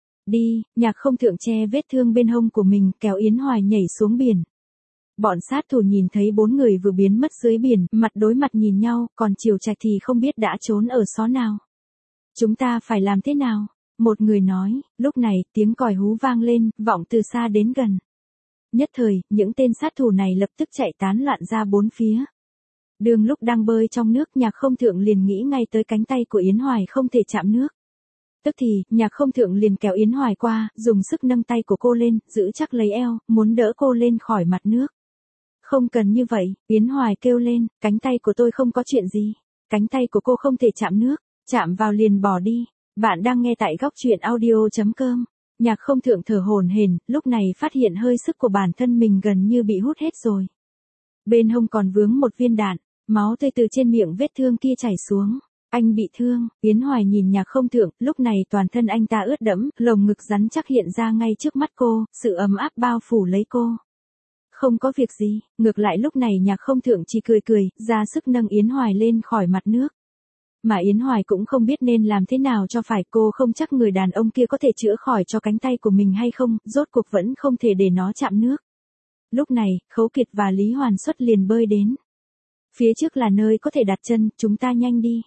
Đi, Nhạc Không Thượng che vết thương bên hông của mình, kéo Yến Hoài nhảy xuống biển. Bọn sát thủ nhìn thấy bốn người vừa biến mất dưới biển, mặt đối mặt nhìn nhau, còn Triều Trạch thì không biết đã trốn ở xó nào. Chúng ta phải làm thế nào? Một người nói, lúc này, tiếng còi hú vang lên, vọng từ xa đến gần. Nhất thời, những tên sát thủ này lập tức chạy tán loạn ra bốn phía. Đường lúc đang bơi trong nước, Nhạc Không Thượng liền nghĩ ngay tới cánh tay của Yến Hoài không thể chạm nước. Tức thì, Nhạc Không Thượng liền kéo Yến Hoài qua, dùng sức nâng tay của cô lên, giữ chắc lấy eo, muốn đỡ cô lên khỏi mặt nước. Không cần như vậy, Yến Hoài kêu lên, cánh tay của tôi không có chuyện gì. Cánh tay của cô không thể chạm nước, chạm vào liền bỏ đi. Bạn đang nghe tại góc truyện audio chấm com. Nhạc Không Thượng thở hổn hển, lúc này phát hiện hơi sức của bản thân mình gần như bị hút hết rồi. Bên hông còn vướng một viên đạn, máu tươi từ trên miệng vết thương kia chảy xuống. Anh bị thương, Yến Hoài nhìn Nhạc Không Thượng, lúc này toàn thân anh ta ướt đẫm, lồng ngực rắn chắc hiện ra ngay trước mắt cô, sự ấm áp bao phủ lấy cô. Không có việc gì, ngược lại lúc này Nhạc Không Thượng chỉ cười cười, ra sức nâng Yến Hoài lên khỏi mặt nước. Mà Yến Hoài cũng không biết nên làm thế nào cho phải, cô không chắc người đàn ông kia có thể chữa khỏi cho cánh tay của mình hay không, rốt cuộc vẫn không thể để nó chạm nước. Lúc này, Khấu Kiệt và Lý Hoàn Xuất liền bơi đến. Phía trước là nơi có thể đặt chân, chúng ta nhanh đi.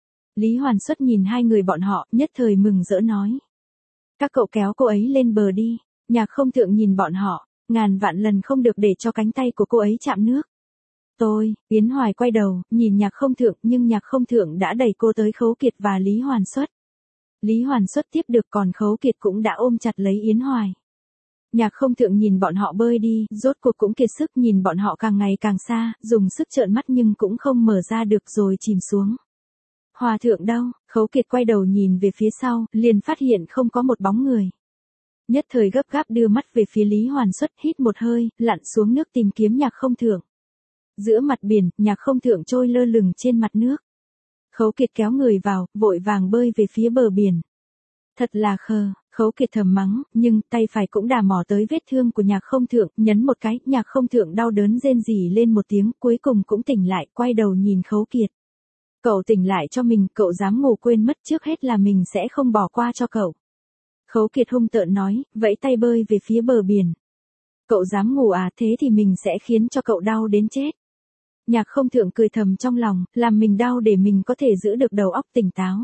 Lý Hoàn Xuất nhìn hai người bọn họ, nhất thời mừng rỡ nói. Các cậu kéo cô ấy lên bờ đi. Nhạc Không Thượng nhìn bọn họ, ngàn vạn lần không được để cho cánh tay của cô ấy chạm nước. Tôi, Yến Hoài quay đầu, nhìn Nhạc Không Thượng, nhưng Nhạc Không Thượng đã đẩy cô tới Khấu Kiệt và Lý Hoàn Xuất. Lý Hoàn Xuất tiếp được, còn Khấu Kiệt cũng đã ôm chặt lấy Yến Hoài. Nhạc Không Thượng nhìn bọn họ bơi đi, rốt cuộc cũng kiệt sức, nhìn bọn họ càng ngày càng xa, dùng sức trợn mắt nhưng cũng không mở ra được rồi chìm xuống. Hòa thượng đâu? Khấu Kiệt quay đầu nhìn về phía sau, liền phát hiện không có một bóng người. Nhất thời gấp gáp đưa mắt về phía Lý Hoàn Xuất, hít một hơi, lặn xuống nước tìm kiếm Nhạc Không Thượng. Giữa mặt biển, Nhạc Không Thượng trôi lơ lửng trên mặt nước. Khấu Kiệt kéo người vào, vội vàng bơi về phía bờ biển. Thật là khờ, Khấu Kiệt thầm mắng, nhưng tay phải cũng đà mò tới vết thương của Nhạc Không Thượng, nhấn một cái, Nhạc Không Thượng đau đớn rên rỉ lên một tiếng, cuối cùng cũng tỉnh lại, quay đầu nhìn Khấu Kiệt. Cậu tỉnh lại cho mình, cậu dám ngủ quên mất, trước hết là mình sẽ không bỏ qua cho cậu. Khấu Kiệt hung tợn nói, vẫy tay bơi về phía bờ biển. Cậu dám ngủ à, thế thì mình sẽ khiến cho cậu đau đến chết. Nhạc Không Thượng cười thầm trong lòng, làm mình đau để mình có thể giữ được đầu óc tỉnh táo.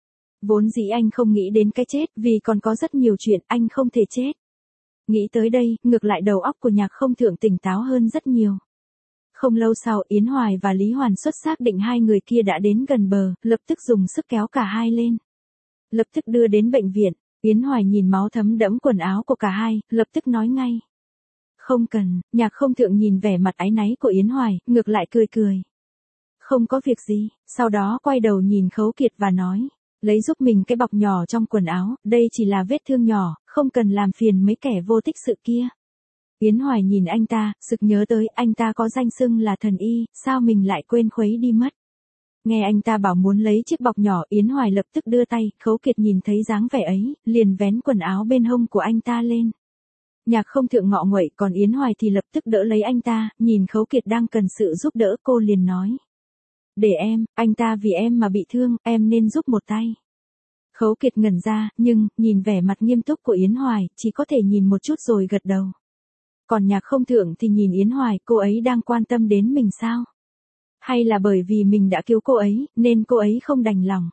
Vốn dĩ anh không nghĩ đến cái chết, vì còn có rất nhiều chuyện anh không thể chết. Nghĩ tới đây, ngược lại đầu óc của Nhạc Không Thượng tỉnh táo hơn rất nhiều. Không lâu sau, Yến Hoài và Lý Hoàn Xuất xác định hai người kia đã đến gần bờ, lập tức dùng sức kéo cả hai lên. Lập tức đưa đến bệnh viện, Yến Hoài nhìn máu thấm đẫm quần áo của cả hai, lập tức nói ngay. Không cần, Nhạc Không Thượng nhìn vẻ mặt áy náy của Yến Hoài, ngược lại cười cười. Không có việc gì, sau đó quay đầu nhìn Khấu Kiệt và nói. Lấy giúp mình cái bọc nhỏ trong quần áo, đây chỉ là vết thương nhỏ, không cần làm phiền mấy kẻ vô tích sự kia. Yến Hoài nhìn anh ta, sực nhớ tới anh ta có danh xưng là thần y, sao mình lại quên khuấy đi mất. Nghe anh ta bảo muốn lấy chiếc bọc nhỏ, Yến Hoài lập tức đưa tay, Khấu Kiệt nhìn thấy dáng vẻ ấy, liền vén quần áo bên hông của anh ta lên. Nhạc Không Thượng ngọ nguậy, còn Yến Hoài thì lập tức đỡ lấy anh ta, nhìn Khấu Kiệt đang cần sự giúp đỡ, cô liền nói. Để em, anh ta vì em mà bị thương, em nên giúp một tay. Khấu Kiệt ngẩn ra, nhưng, nhìn vẻ mặt nghiêm túc của Yến Hoài, chỉ có thể nhìn một chút rồi gật đầu. Còn Nhạc Không Thượng thì nhìn Yến Hoài, cô ấy đang quan tâm đến mình sao? Hay là bởi vì mình đã cứu cô ấy, nên cô ấy không đành lòng.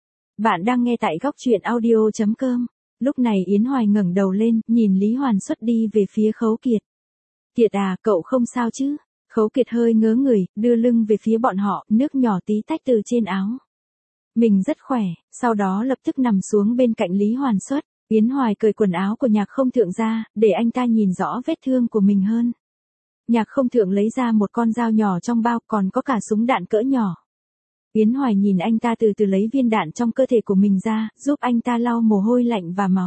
Bạn đang nghe tại góc truyện audio.com. Lúc này Yến Hoài ngẩng đầu lên, nhìn Lý Hoàn Xuất đi về phía Khấu Kiệt. Kiệt à, cậu không sao chứ? Khấu Kiệt hơi ngớ người, đưa lưng về phía bọn họ, nước nhỏ tí tách từ trên áo. Mình rất khỏe, sau đó lập tức nằm xuống bên cạnh Lý Hoàn Xuất. Yến Hoài cởi quần áo của Nhạc Không Thượng ra, để anh ta nhìn rõ vết thương của mình hơn. Nhạc Không Thượng lấy ra một con dao nhỏ trong bao, còn có cả súng đạn cỡ nhỏ. Yến Hoài nhìn anh ta từ từ lấy viên đạn trong cơ thể của mình ra, giúp anh ta lau mồ hôi lạnh và máu.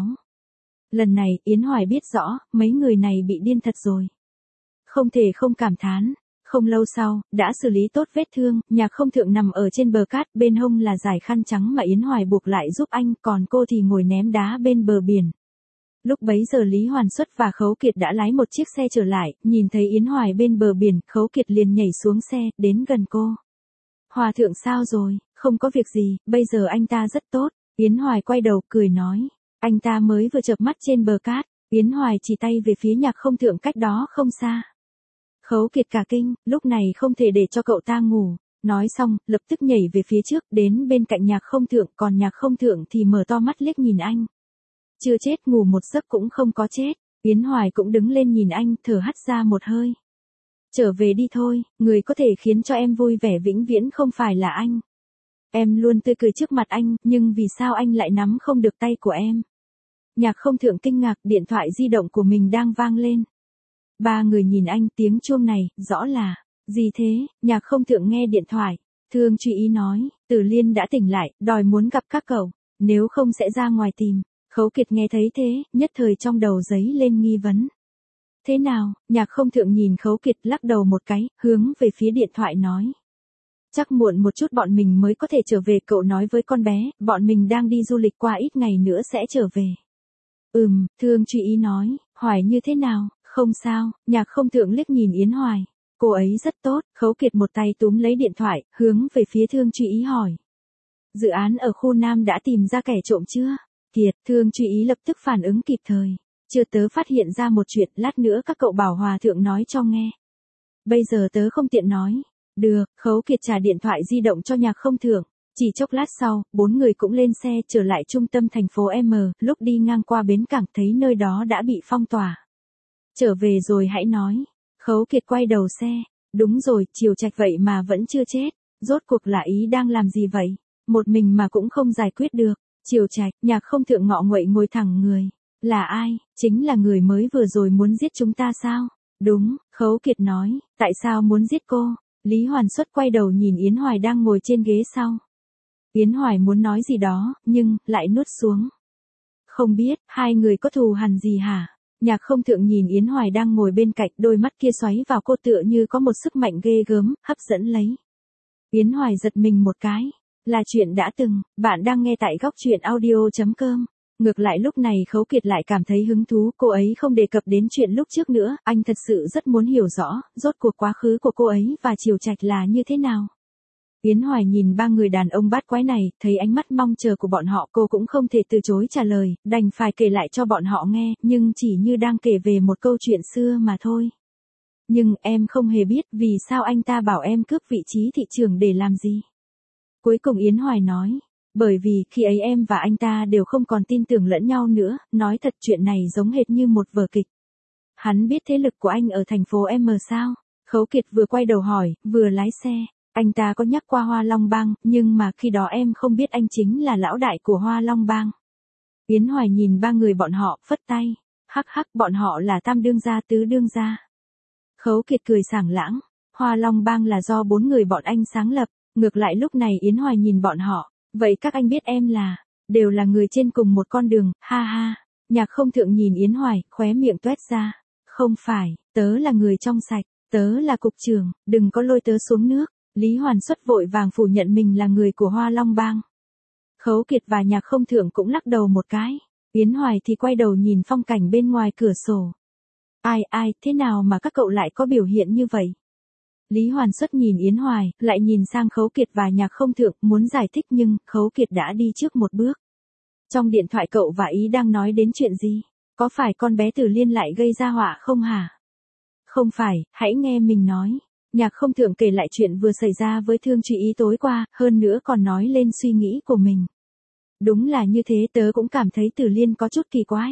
Lần này, Yến Hoài biết rõ, mấy người này bị điên thật rồi. Không thể không cảm thán. Không lâu sau, đã xử lý tốt vết thương, Nhạc Không Thượng nằm ở trên bờ cát, bên hông là dải khăn trắng mà Yến Hoài buộc lại giúp anh, còn cô thì ngồi ném đá bên bờ biển. Lúc bấy giờ Lý Hoàn Xuất và Khấu Kiệt đã lái một chiếc xe trở lại, nhìn thấy Yến Hoài bên bờ biển, Khấu Kiệt liền nhảy xuống xe, đến gần cô. Hòa thượng sao rồi, không có việc gì, bây giờ anh ta rất tốt. Yến Hoài quay đầu, cười nói. Anh ta mới vừa chợp mắt trên bờ cát, Yến Hoài chỉ tay về phía Nhạc Không Thượng cách đó không xa. Khấu Kiệt cả kinh, lúc này không thể để cho cậu ta ngủ. Nói xong, lập tức nhảy về phía trước, đến bên cạnh Nhạc Không Thượng, còn Nhạc Không Thượng thì mở to mắt liếc nhìn anh. Chưa chết, ngủ một giấc cũng không có chết. Yến Hoài cũng đứng lên nhìn anh, thở hắt ra một hơi. Trở về đi thôi, người có thể khiến cho em vui vẻ vĩnh viễn không phải là anh. Em luôn tươi cười trước mặt anh, nhưng vì sao anh lại nắm không được tay của em? Nhạc Không Thượng kinh ngạc, điện thoại di động của mình đang vang lên. Ba người nhìn anh, tiếng chuông này, rõ là, gì thế? Nhạc Không Thượng nghe điện thoại. Thương Truy Ý nói, Tử Liên đã tỉnh lại, đòi muốn gặp các cậu, nếu không sẽ ra ngoài tìm. Khấu Kiệt nghe thấy thế, nhất thời trong đầu giấy lên nghi vấn. Thế nào? Nhạc Không Thượng nhìn Khấu Kiệt lắc đầu một cái, hướng về phía điện thoại nói. Chắc muộn một chút bọn mình mới có thể trở về, cậu nói với con bé, bọn mình đang đi du lịch qua ít ngày nữa sẽ trở về. Ừm, Thương Truy Ý nói, Hoài như thế nào? Không sao. Nhạc Không Thượng liếc nhìn Yến Hoài. Cô ấy rất tốt. Khấu Kiệt một tay túm lấy điện thoại, hướng về phía Thương Truy Ý hỏi. Dự án ở khu Nam đã tìm ra kẻ trộm chưa? Kiệt, Thương Truy Ý lập tức phản ứng kịp thời. Chưa, tớ phát hiện ra một chuyện, lát nữa các cậu bảo Hòa Thượng nói cho nghe. Bây giờ tớ không tiện nói. Được, Khấu Kiệt trả điện thoại di động cho Nhạc Không Thượng. Chỉ chốc lát sau, bốn người cũng lên xe trở lại trung tâm thành phố M, lúc đi ngang qua bến cảng thấy nơi đó đã bị phong tỏa. Trở về rồi hãy nói. Khấu Kiệt quay đầu xe. Đúng rồi, Triều Trạch vậy mà vẫn chưa chết. Rốt cuộc là ý đang làm gì vậy? Một mình mà cũng không giải quyết được. Triều Trạch, Nhạc Không Thượng ngọ nguậy ngồi thẳng người. Là ai? Chính là người mới vừa rồi muốn giết chúng ta sao? Đúng, Khấu Kiệt nói. Tại sao muốn giết cô? Lý Hoàn Xuất quay đầu nhìn Yến Hoài đang ngồi trên ghế sau. Yến Hoài muốn nói gì đó, nhưng, lại nuốt xuống. Không biết, hai người có thù hằn gì hả? Nhạc Không Thượng nhìn Yến Hoài đang ngồi bên cạnh, đôi mắt kia xoáy vào cô tựa như có một sức mạnh ghê gớm, hấp dẫn lấy. Yến Hoài giật mình một cái. Là chuyện đã từng, bạn đang nghe tại góc truyện audio.com. Ngược lại lúc này Khấu Kiệt lại cảm thấy hứng thú, cô ấy không đề cập đến chuyện lúc trước nữa, anh thật sự rất muốn hiểu rõ, rốt cuộc quá khứ của cô ấy và Triều Trạch là như thế nào. Yến Hoài nhìn ba người đàn ông bát quái này, thấy ánh mắt mong chờ của bọn họ, cô cũng không thể từ chối trả lời, đành phải kể lại cho bọn họ nghe, nhưng chỉ như đang kể về một câu chuyện xưa mà thôi. Nhưng em không hề biết vì sao anh ta bảo em cướp vị trí thị trưởng để làm gì. Cuối cùng Yến Hoài nói, bởi vì khi ấy em và anh ta đều không còn tin tưởng lẫn nhau nữa, nói thật chuyện này giống hệt như một vở kịch. Hắn biết thế lực của anh ở thành phố M sao? Khấu Kiệt vừa quay đầu hỏi, vừa lái xe. Anh ta có nhắc qua Hoa Long Bang, nhưng mà khi đó em không biết anh chính là lão đại của Hoa Long Bang. Yến Hoài nhìn ba người bọn họ, phất tay. Hắc hắc, bọn họ là tam đương gia tứ đương gia. Khấu Kiệt cười sảng lãng. Hoa Long Bang là do bốn người bọn anh sáng lập. Ngược lại lúc này Yến Hoài nhìn bọn họ. Vậy các anh biết em là, đều là người trên cùng một con đường, ha ha. Nhạc Không Thượng nhìn Yến Hoài, khóe miệng toét ra. Không phải, tớ là người trong sạch, tớ là cục trưởng, đừng có lôi tớ xuống nước. Lý Hoàn Xuất vội vàng phủ nhận mình là người của Hoa Long Bang. Khấu Kiệt và Nhạc Không Thượng cũng lắc đầu một cái. Yến Hoài thì quay đầu nhìn phong cảnh bên ngoài cửa sổ. Ai ai, thế nào mà các cậu lại có biểu hiện như vậy? Lý Hoàn Xuất nhìn Yến Hoài, lại nhìn sang Khấu Kiệt và Nhạc Không Thượng, muốn giải thích nhưng, Khấu Kiệt đã đi trước một bước. Trong điện thoại cậu và Ý đang nói đến chuyện gì? Có phải con bé Tử Liên lại gây ra họa không hả? Không phải, hãy nghe mình nói. Nhạc Không Thượng kể lại chuyện vừa xảy ra với Thương Trụy Ý tối qua, hơn nữa còn nói lên suy nghĩ của mình. Đúng là như thế, tớ cũng cảm thấy Tử Liên có chút kỳ quái.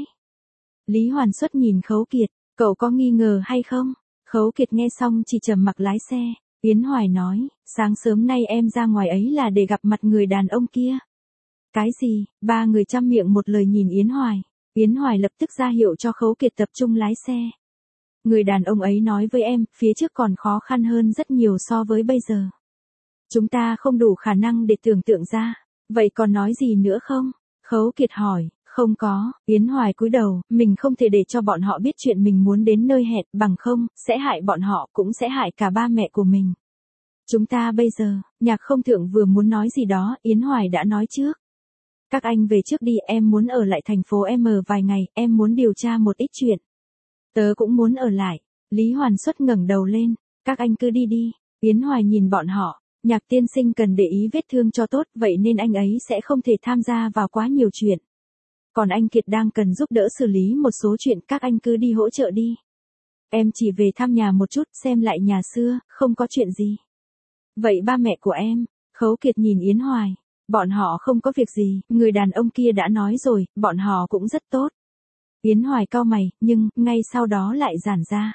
Lý Hoàn Xuất nhìn Khấu Kiệt, cậu có nghi ngờ hay không? Khấu Kiệt nghe xong chỉ trầm mặc lái xe. Yến Hoài nói, sáng sớm nay em ra ngoài ấy là để gặp mặt người đàn ông kia. Cái gì? Ba người chăm miệng một lời nhìn Yến Hoài. Yến Hoài lập tức ra hiệu cho Khấu Kiệt tập trung lái xe. Người đàn ông ấy nói với em, phía trước còn khó khăn hơn rất nhiều so với bây giờ. Chúng ta không đủ khả năng để tưởng tượng ra. Vậy còn nói gì nữa không? Khấu Kiệt hỏi. Không có, Yến Hoài cúi đầu, mình không thể để cho bọn họ biết chuyện mình muốn đến nơi hẹn, bằng không, sẽ hại bọn họ, cũng sẽ hại cả ba mẹ của mình. Chúng ta bây giờ, Nhạc Không Thượng vừa muốn nói gì đó, Yến Hoài đã nói trước. Các anh về trước đi, em muốn ở lại thành phố M vài ngày, em muốn điều tra một ít chuyện. Tớ cũng muốn ở lại. Lý Hoàn Xuất ngẩng đầu lên, các anh cứ đi đi. Yến Hoài nhìn bọn họ, Nhạc tiên sinh cần để ý vết thương cho tốt, vậy nên anh ấy sẽ không thể tham gia vào quá nhiều chuyện. Còn anh Kiệt đang cần giúp đỡ xử lý một số chuyện, các anh cứ đi hỗ trợ đi. Em chỉ về thăm nhà một chút, xem lại nhà xưa, không có chuyện gì. Vậy ba mẹ của em? Khấu Kiệt nhìn Yến Hoài. Bọn họ không có việc gì, người đàn ông kia đã nói rồi, bọn họ cũng rất tốt. Yến Hoài cau mày, nhưng, ngay sau đó lại giãn ra.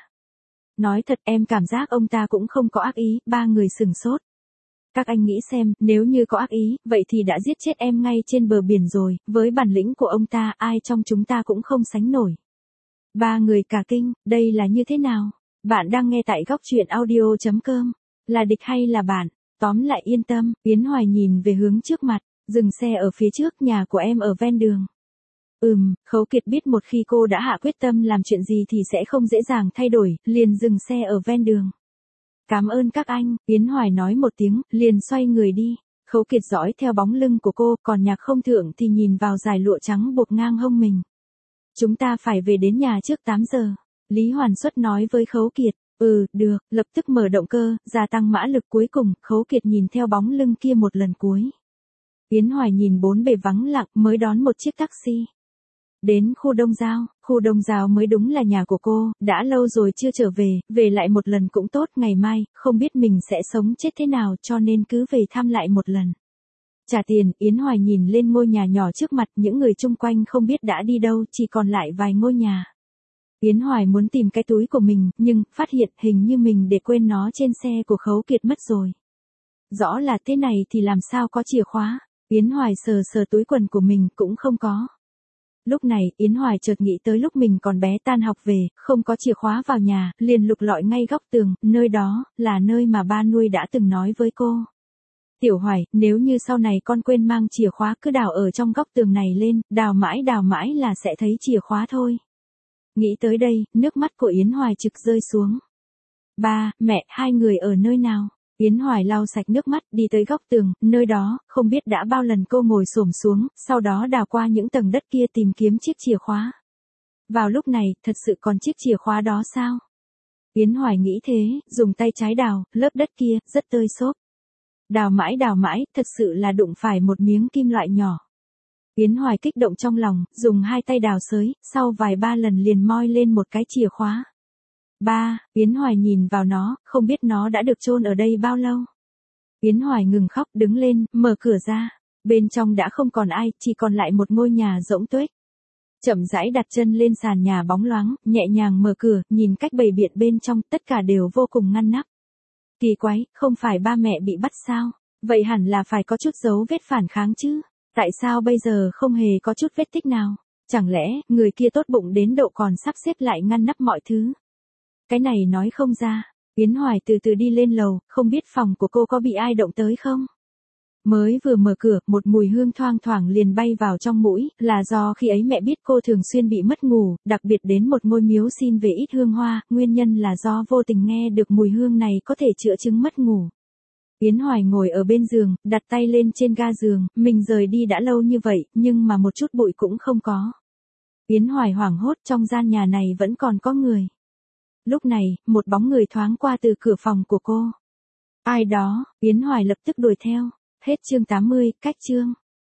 Nói thật em cảm giác ông ta cũng không có ác ý, ba người sừng sốt. Các anh nghĩ xem, nếu như có ác ý, vậy thì đã giết chết em ngay trên bờ biển rồi, với bản lĩnh của ông ta, ai trong chúng ta cũng không sánh nổi. Ba người cả kinh, đây là như thế nào? Bạn đang nghe tại góc truyện audio chấm com. Là địch hay là bạn? Tóm lại yên tâm, Yến Hoài nhìn về hướng trước mặt, dừng xe ở phía trước, nhà của em ở ven đường. Ừm, Khấu Kiệt biết một khi cô đã hạ quyết tâm làm chuyện gì thì sẽ không dễ dàng thay đổi, liền dừng xe ở ven đường. Cảm ơn các anh, Yến Hoài nói một tiếng, liền xoay người đi. Khấu Kiệt dõi theo bóng lưng của cô, còn Nhạc Không Thượng thì nhìn vào dải lụa trắng buộc ngang hông mình. Chúng ta phải về đến nhà trước tám giờ. Lý Hoàn Xuất nói với Khấu Kiệt. Ừ, được, lập tức mở động cơ, gia tăng mã lực. Cuối cùng, Khấu Kiệt nhìn theo bóng lưng kia một lần cuối. Yến Hoài nhìn bốn bề vắng lặng mới đón một chiếc taxi. Đến khu Đông Giao, khu Đông Giao mới đúng là nhà của cô, đã lâu rồi chưa trở về, về lại một lần cũng tốt, ngày mai, không biết mình sẽ sống chết thế nào cho nên cứ về thăm lại một lần. Trả tiền, Yến Hoài nhìn lên ngôi nhà nhỏ trước mặt, những người chung quanh không biết đã đi đâu, chỉ còn lại vài ngôi nhà. Yến Hoài muốn tìm cái túi của mình, nhưng, phát hiện hình như mình để quên nó trên xe của Khấu Kiệt mất rồi. Rõ là thế này thì làm sao có chìa khóa, Yến Hoài sờ sờ túi quần của mình cũng không có. Lúc này, Yến Hoài chợt nghĩ tới lúc mình còn bé tan học về, không có chìa khóa vào nhà, liền lục lọi ngay góc tường, nơi đó, là nơi mà ba nuôi đã từng nói với cô. Tiểu Hoài, nếu như sau này con quên mang chìa khóa cứ đào ở trong góc tường này lên, đào mãi đào mãi là sẽ thấy chìa khóa thôi. Nghĩ tới đây, nước mắt của Yến Hoài trực rơi xuống. Ba, mẹ, hai người ở nơi nào? Yến Hoài lau sạch nước mắt, đi tới góc tường, nơi đó, không biết đã bao lần cô ngồi xổm xuống, sau đó đào qua những tầng đất kia tìm kiếm chiếc chìa khóa. Vào lúc này, thật sự còn chiếc chìa khóa đó sao? Yến Hoài nghĩ thế, dùng tay trái đào, lớp đất kia, rất tơi xốp. Đào mãi đào mãi, thật sự là đụng phải một miếng kim loại nhỏ. Yến Hoài kích động trong lòng, dùng hai tay đào xới, sau vài ba lần liền moi lên một cái chìa khóa. Ba, Yến Hoài nhìn vào nó, không biết nó đã được chôn ở đây bao lâu. Yến Hoài ngừng khóc, đứng lên, mở cửa ra. Bên trong đã không còn ai, chỉ còn lại một ngôi nhà rỗng tuếch. Chậm rãi đặt chân lên sàn nhà bóng loáng, nhẹ nhàng mở cửa, nhìn cách bày biện bên trong, tất cả đều vô cùng ngăn nắp. Kỳ quái, không phải ba mẹ bị bắt sao? Vậy hẳn là phải có chút dấu vết phản kháng chứ? Tại sao bây giờ không hề có chút vết tích nào? Chẳng lẽ, người kia tốt bụng đến độ còn sắp xếp lại ngăn nắp mọi thứ? Cái này nói không ra. Yến Hoài từ từ đi lên lầu, không biết phòng của cô có bị ai động tới không? Mới vừa mở cửa, một mùi hương thoang thoảng liền bay vào trong mũi, là do khi ấy mẹ biết cô thường xuyên bị mất ngủ, đặc biệt đến một ngôi miếu xin về ít hương hoa, nguyên nhân là do vô tình nghe được mùi hương này có thể chữa chứng mất ngủ. Yến Hoài ngồi ở bên giường, đặt tay lên trên ga giường, mình rời đi đã lâu như vậy, nhưng mà một chút bụi cũng không có. Yến Hoài hoảng hốt, trong gian nhà này vẫn còn có người. Lúc này, một bóng người thoáng qua từ cửa phòng của cô. Ai đó, Yến Hoài lập tức đuổi theo. Hết chương tám mươi, cách chương.